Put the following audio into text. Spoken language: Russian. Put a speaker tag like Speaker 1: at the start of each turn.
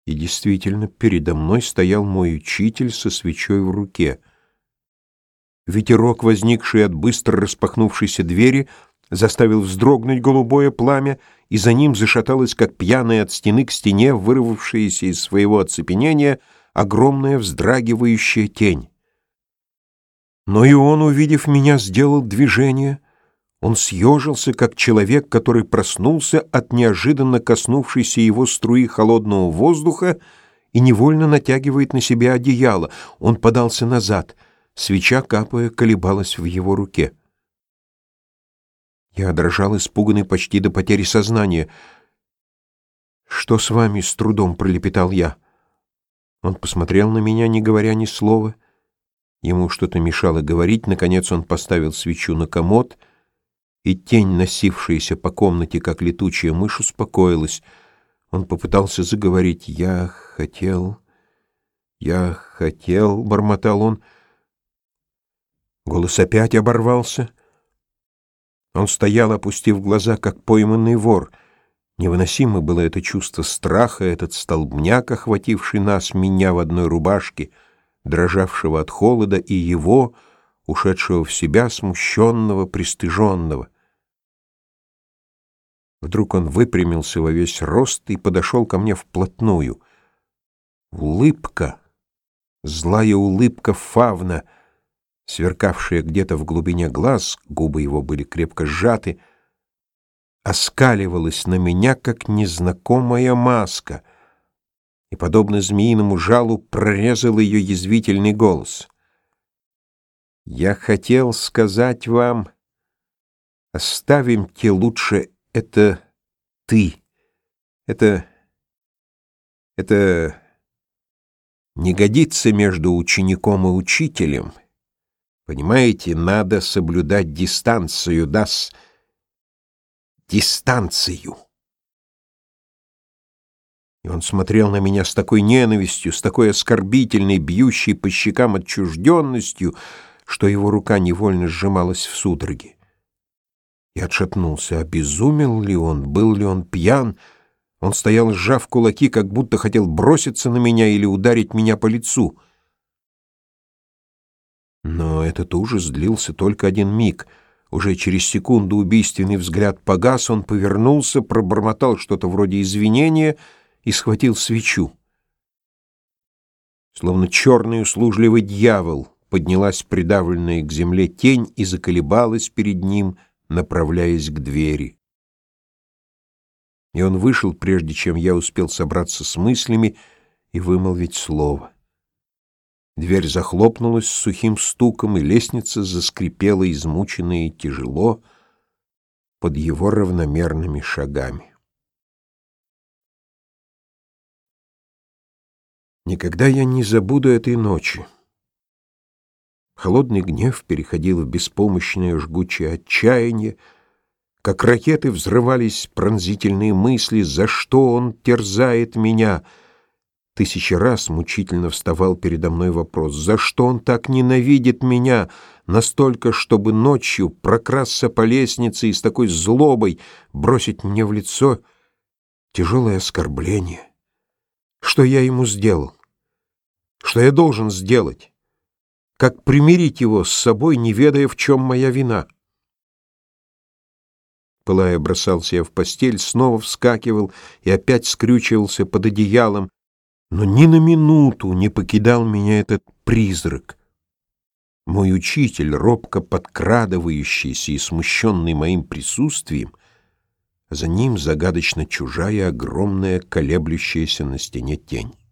Speaker 1: И действительно, передо мной стоял мой учитель со свечой в руке. Ветерок, возникший от быстро распахнувшейся двери, заставил вздрогнуть голубое пламя, и за ним зашаталась, как пьяная от стены к стене, вырвавшаяся из своего оцепенения, огромная вздрагивающая тень. Но и он, увидев меня, сделал движение. Он съежился, как человек, который проснулся от неожиданно коснувшейся его струи холодного воздуха и невольно натягивает на себя одеяло. Он подался назад. Свеча, капая, колебалась в его руке. Я дрожал, испуганный почти до потери сознания. «Что с вами?» — с трудом пролепетал я. Он посмотрел на меня, не говоря ни слова. Ему что-то мешало говорить. Наконец он поставил свечу на комод, и тень, носившаяся по комнате, как летучая мышь, успокоилась. Он попытался заговорить. «Я хотел...» — бормотал он. Голос опять оборвался. Он стоял, опустив глаза, как пойманный вор. Невыносимо было это чувство страха, этот столбняк, охвативший нас, меня в одной рубашке, дрожавшего от холода, и его, ушедшего в себя, смущенного, пристыженного. Вдруг он выпрямился во весь рост и подошел ко мне вплотную. Улыбка, злая улыбка фавна, сверкавшая где-то в глубине глаз, губы его были крепко сжаты, оскаливалась на меня, как незнакомая маска, и, подобно змеиному жалу, прорезал ее язвительный голос. «Я хотел сказать вам, оставимте лучше это ты. Это не годится между учеником и учителем. Понимаете, надо соблюдать дистанцию, дистанцию». И он смотрел на меня с такой ненавистью, с такой оскорбительной, бьющей по щекам отчужденностью, что его рука невольно сжималась в судороге. Я отшатнулся. Обезумел ли он? Был ли он пьян? Он стоял, сжав кулаки, как будто хотел броситься на меня или ударить меня по лицу. Но этот ужас длился только один миг. Уже через секунду убийственный взгляд погас, он повернулся, пробормотал что-то вроде извинения и схватил свечу. Словно черный услужливый дьявол, поднялась придавленная к земле тень и заколебалась перед ним, направляясь к двери. И он вышел, прежде чем я успел собраться с мыслями и вымолвить слово. Дверь захлопнулась с сухим стуком, и лестница заскрипела измученно и тяжело под его равномерными шагами. Никогда я не забуду этой ночи. Холодный гнев переходил в беспомощное жгучее отчаяние, как ракеты взрывались пронзительные мысли, за что он терзает меня. Тысячи раз мучительно вставал передо мной вопрос, за что он так ненавидит меня, настолько, чтобы ночью прокрасться по лестнице и с такой злобой бросить мне в лицо тяжелое оскорбление. Что я ему сделал? Что я должен сделать? Как примирить его с собой, не ведая, в чем моя вина? Пылая, бросался я в постель, снова вскакивал и опять скрючивался под одеялом, но ни на минуту не покидал меня этот призрак. Мой учитель, робко подкрадывающийся и смущенный моим присутствием, а за ним загадочно чужая, огромная, колеблющаяся на стене тень.